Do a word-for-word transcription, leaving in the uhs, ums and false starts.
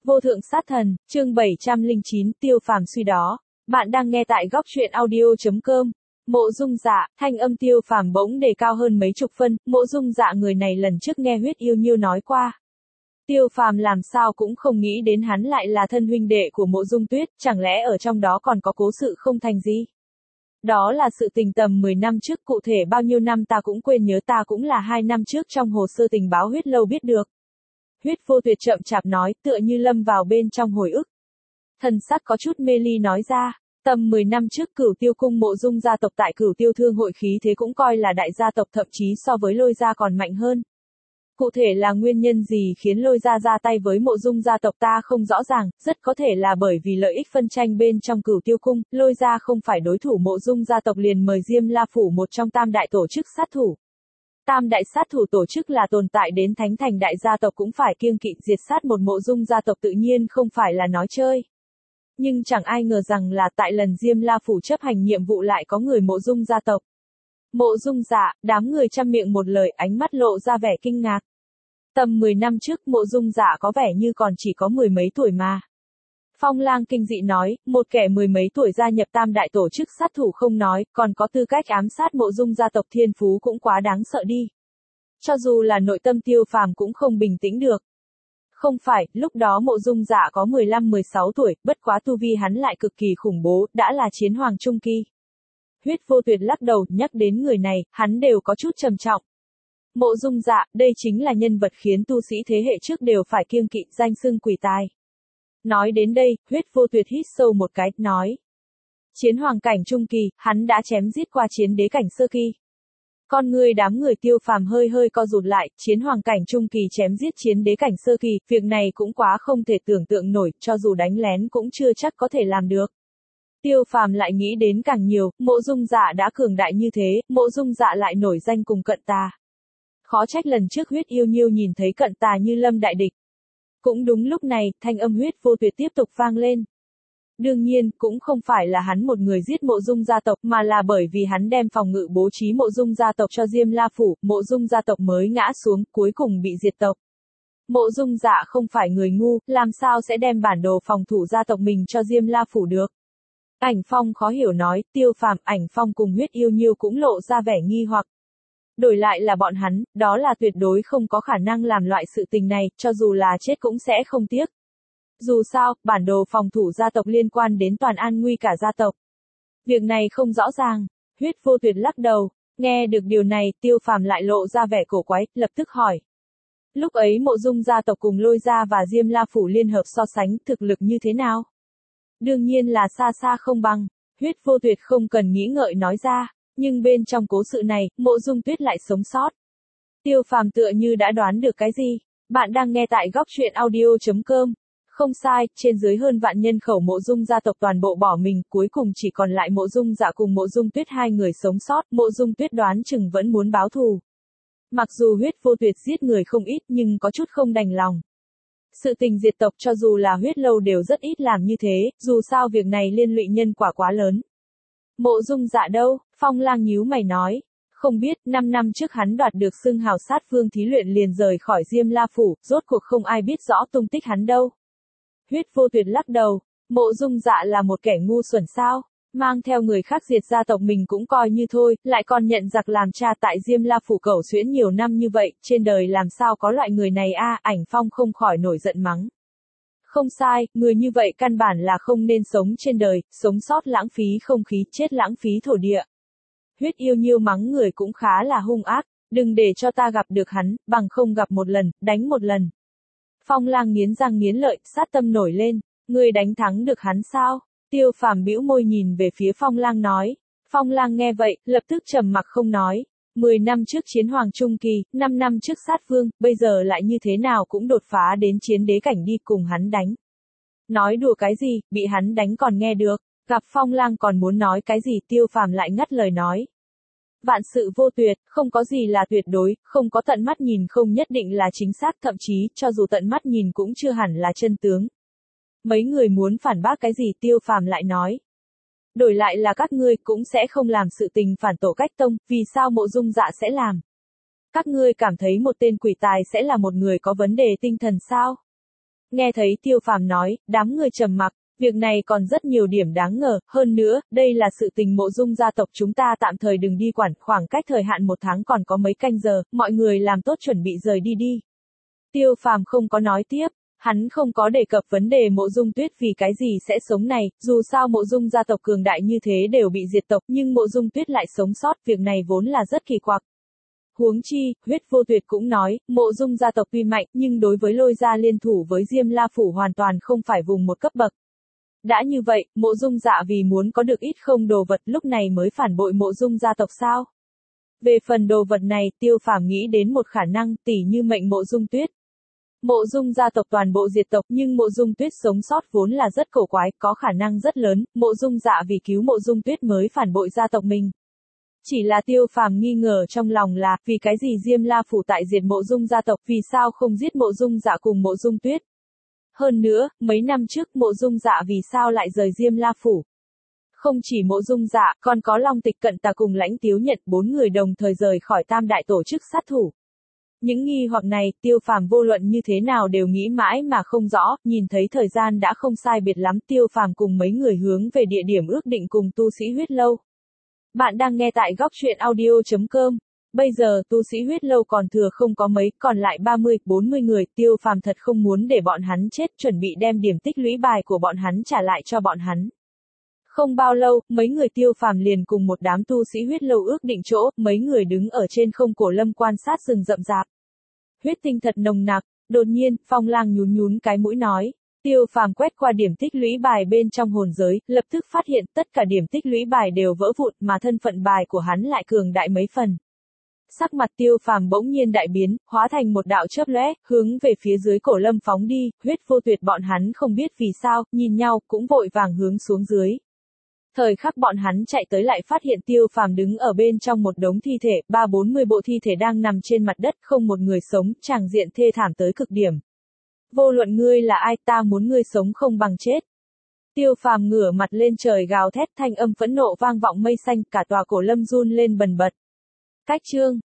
Vô thượng sát thần, chương bảy trăm lẻ chín, Tiêu Phàm suy đó. Bạn đang nghe tại góc truyện audio.com. Mộ Dung Dạ, thanh âm Tiêu Phàm bỗng đề cao hơn mấy chục phân, Mộ Dung Dạ người này lần trước nghe Huyết Yêu Nhiêu nói qua. Tiêu Phàm làm sao cũng không nghĩ đến hắn lại là thân huynh đệ của Mộ Dung Tuyết, chẳng lẽ ở trong đó còn có cố sự không thành gì? Đó là sự tình tầm mười năm trước, cụ thể bao nhiêu năm ta cũng quên nhớ, ta cũng là hai năm trước trong hồ sơ tình báo Huyết Lâu biết được. Huyết Vô Tuyệt chậm chạp nói, tựa như lâm vào bên trong hồi ức. Thần sắc có chút mê ly nói ra, tầm mười năm trước Cửu Tiêu cung Mộ Dung gia tộc tại Cửu Tiêu thương hội khí thế cũng coi là đại gia tộc, thậm chí so với Lôi gia còn mạnh hơn. Cụ thể là nguyên nhân gì khiến Lôi gia ra tay với Mộ Dung gia tộc ta không rõ ràng, rất có thể là bởi vì lợi ích phân tranh bên trong Cửu Tiêu cung, Lôi gia không phải đối thủ Mộ Dung gia tộc liền mời Diêm La phủ một trong tam đại tổ chức sát thủ. Tam đại sát thủ tổ chức là tồn tại đến thánh thành đại gia tộc cũng phải kiêng kỵ, diệt sát một Mộ Dung gia tộc tự nhiên không phải là nói chơi. Nhưng chẳng ai ngờ rằng là tại lần Diêm La phủ chấp hành nhiệm vụ lại có người Mộ Dung gia tộc. Mộ Dung Dạ, đám người trăm miệng một lời, ánh mắt lộ ra vẻ kinh ngạc. Tầm mười năm trước Mộ Dung Dạ có vẻ như còn chỉ có mười mấy tuổi mà. Phong Lang kinh dị nói, một kẻ mười mấy tuổi gia nhập tam đại tổ chức sát thủ không nói, còn có tư cách ám sát Mộ Dung gia tộc, thiên phú cũng quá đáng sợ đi. Cho dù là nội tâm Tiêu Phàm cũng không bình tĩnh được. Không phải, lúc đó Mộ Dung Dạ có mười lăm mười sáu tuổi, bất quá tu vi hắn lại cực kỳ khủng bố, đã là chiến hoàng trung kỳ. Huyết Vô Tuyệt lắc đầu, nhắc đến người này, hắn đều có chút trầm trọng. Mộ Dung Dạ, đây chính là nhân vật khiến tu sĩ thế hệ trước đều phải kiêng kỵ, danh xưng quỷ tài. Nói đến đây, Huyết Vô Tuyệt hít sâu một cái, nói. Chiến hoàng cảnh trung kỳ, hắn đã chém giết qua chiến đế cảnh sơ kỳ. Con người đám người Tiêu Phàm hơi hơi co rụt lại, chiến hoàng cảnh trung kỳ chém giết chiến đế cảnh sơ kỳ, việc này cũng quá không thể tưởng tượng nổi, cho dù đánh lén cũng chưa chắc có thể làm được. Tiêu Phàm lại nghĩ đến càng nhiều, Mộ Dung Dạ đã cường đại như thế, Mộ Dung Dạ lại nổi danh cùng Cận Tà. Khó trách lần trước Huyết Yêu Nhiêu nhìn thấy Cận Tà như lâm đại địch. Cũng đúng lúc này, thanh âm Huyết Vô Tuyệt tiếp tục vang lên. Đương nhiên, cũng không phải là hắn một người giết Mộ Dung gia tộc, mà là bởi vì hắn đem phòng ngự bố trí Mộ Dung gia tộc cho Diêm La phủ, Mộ Dung gia tộc mới ngã xuống, cuối cùng bị diệt tộc. Mộ Dung Dạ không phải người ngu, làm sao sẽ đem bản đồ phòng thủ gia tộc mình cho Diêm La phủ được? Ảnh Phong khó hiểu nói, Tiêu Phàm, Ảnh Phong cùng Huyết Yêu Nhiêu cũng lộ ra vẻ nghi hoặc. Đổi lại là bọn hắn, đó là tuyệt đối không có khả năng làm loại sự tình này, cho dù là chết cũng sẽ không tiếc. Dù sao, bản đồ phòng thủ gia tộc liên quan đến toàn an nguy cả gia tộc. Việc này không rõ ràng. Huyết Vô Tuyệt lắc đầu, nghe được điều này, Tiêu Phàm lại lộ ra vẻ cổ quái, lập tức hỏi. Lúc ấy Mộ Dung gia tộc cùng Lôi gia và Diêm La phủ liên hợp so sánh, thực lực như thế nào? Đương nhiên là xa xa không bằng. Huyết Vô Tuyệt không cần nghĩ ngợi nói ra, nhưng bên trong cố sự này, Mộ Dung Tuyết lại sống sót. Tiêu Phàm tựa như đã đoán được cái gì. Bạn đang nghe tại góc truyện audio.com. Không sai, trên dưới hơn vạn nhân khẩu Mộ Dung gia tộc toàn bộ bỏ mình, cuối cùng chỉ còn lại Mộ Dung Dạ cùng Mộ Dung Tuyết hai người sống sót, Mộ Dung Tuyết đoán chừng vẫn muốn báo thù. Mặc dù Huyết Vô Tuyệt giết người không ít nhưng có chút không đành lòng. Sự tình diệt tộc cho dù là Huyết Lâu đều rất ít làm như thế, dù sao việc này liên lụy nhân quả quá lớn. Mộ Dung Dạ đâu? Phong Lang nhíu mày nói. Không biết, năm năm trước hắn đoạt được xưng hào sát vương thí luyện liền rời khỏi Diêm La phủ, rốt cuộc không ai biết rõ tung tích hắn đâu. Huyết Vô Tuyệt lắc đầu, Mộ Dung Dạ là một kẻ ngu xuẩn sao? Mang theo người khác diệt gia tộc mình cũng coi như thôi, lại còn nhận giặc làm cha tại Diêm La phủ cẩu xuyễn nhiều năm như vậy, trên đời làm sao có loại người này a? Ảnh Phong không khỏi nổi giận mắng. Không sai, người như vậy căn bản là không nên sống trên đời, sống sót lãng phí không khí, chết lãng phí thổ địa. Huyết Yêu Nhiêu mắng người cũng khá là hung ác, đừng để cho ta gặp được hắn, bằng không gặp một lần, đánh một lần. Phong Lang nghiến răng nghiến lợi, sát tâm nổi lên, ngươi đánh thắng được hắn sao? Tiêu Phàm bĩu môi nhìn về phía Phong Lang nói. Phong Lang nghe vậy, lập tức trầm mặc không nói. Mười năm trước chiến hoàng trung kỳ, năm năm trước sát vương, bây giờ lại như thế nào cũng đột phá đến chiến đế cảnh đi cùng hắn đánh. Nói đùa cái gì, bị hắn đánh còn nghe được, gặp Phong Lang còn muốn nói cái gì, Tiêu Phàm lại ngắt lời nói. Vạn sự vô tuyệt, không có gì là tuyệt đối, không có tận mắt nhìn không nhất định là chính xác, thậm chí, cho dù tận mắt nhìn cũng chưa hẳn là chân tướng. Mấy người muốn phản bác cái gì, Tiêu Phàm lại nói. Đổi lại là các ngươi cũng sẽ không làm sự tình phản tổ cách tông, vì sao Mộ Dung Dạ sẽ làm? Các ngươi cảm thấy một tên quỷ tài sẽ là một người có vấn đề tinh thần sao? Nghe thấy Tiêu Phàm nói, đám người trầm mặc, việc này còn rất nhiều điểm đáng ngờ, hơn nữa, đây là sự tình Mộ Dung gia tộc chúng ta tạm thời đừng đi quản, khoảng cách thời hạn một tháng còn có mấy canh giờ, mọi người làm tốt chuẩn bị rời đi đi. Tiêu Phàm không có nói tiếp. Hắn không có đề cập vấn đề Mộ Dung Tuyết vì cái gì sẽ sống này, dù sao Mộ Dung gia tộc cường đại như thế đều bị diệt tộc nhưng Mộ Dung Tuyết lại sống sót, việc này vốn là rất kỳ quặc. Huống chi, Huyết Vô Tuyệt cũng nói, Mộ Dung gia tộc tuy mạnh nhưng đối với Lôi gia liên thủ với Diêm La Phủ hoàn toàn không phải vùng một cấp bậc. Đã như vậy, Mộ Dung Dạ vì muốn có được ít không đồ vật lúc này mới phản bội Mộ Dung gia tộc sao? Về phần đồ vật này, Tiêu Phàm nghĩ đến một khả năng, tỉ như mệnh Mộ Dung Tuyết. Mộ Dung gia tộc toàn bộ diệt tộc nhưng Mộ Dung Tuyết sống sót vốn là rất cổ quái, có khả năng rất lớn, Mộ Dung Dạ vì cứu Mộ Dung Tuyết mới phản bội gia tộc mình. Chỉ là Tiêu Phàm nghi ngờ trong lòng là, vì cái gì Diêm La Phủ tại diệt Mộ Dung gia tộc, vì sao không giết Mộ Dung Dạ cùng Mộ Dung Tuyết? Hơn nữa, mấy năm trước Mộ Dung Dạ vì sao lại rời Diêm La Phủ? Không chỉ Mộ Dung Dạ, còn có Long Tịch Cận Tà cùng Lãnh Tiếu Nhật, bốn người đồng thời rời khỏi Tam Đại tổ chức sát thủ. Những nghi hoặc này, Tiêu Phàm vô luận như thế nào đều nghĩ mãi mà không rõ, nhìn thấy thời gian đã không sai biệt lắm, Tiêu Phàm cùng mấy người hướng về địa điểm ước định cùng tu sĩ huyết lâu. Bạn đang nghe tại góc truyện audio chấm com. Bây giờ tu sĩ huyết lâu còn thừa không có mấy, còn lại ba mươi, bốn mươi người, Tiêu Phàm thật không muốn để bọn hắn chết, chuẩn bị đem điểm tích lũy bài của bọn hắn trả lại cho bọn hắn. Không bao lâu, mấy người Tiêu Phàm liền cùng một đám tu sĩ huyết lâu ước định chỗ, mấy người đứng ở trên không cổ lâm quan sát rừng rậm rạp. Huyết tinh thật nồng nặc, đột nhiên, Phong Lang nhún nhún cái mũi nói. Tiêu Phàm quét qua điểm tích lũy bài bên trong hồn giới, lập tức phát hiện tất cả điểm tích lũy bài đều vỡ vụn mà thân phận bài của hắn lại cường đại mấy phần. Sắc mặt Tiêu Phàm bỗng nhiên đại biến, hóa thành một đạo chớp lóe, hướng về phía dưới cổ lâm phóng đi, Huyết Vô Tuyệt bọn hắn không biết vì sao, nhìn nhau, cũng vội vàng hướng xuống dưới. Thời khắc bọn hắn chạy tới lại phát hiện Tiêu Phàm đứng ở bên trong một đống thi thể, ba bốn mươi bộ thi thể đang nằm trên mặt đất, không một người sống, tràng diện thê thảm tới cực điểm. Vô luận ngươi là ai, ta muốn ngươi sống không bằng chết. Tiêu Phàm ngửa mặt lên trời gào thét, thanh âm phẫn nộ vang vọng mây xanh, cả tòa cổ lâm run lên bần bật. Cách chương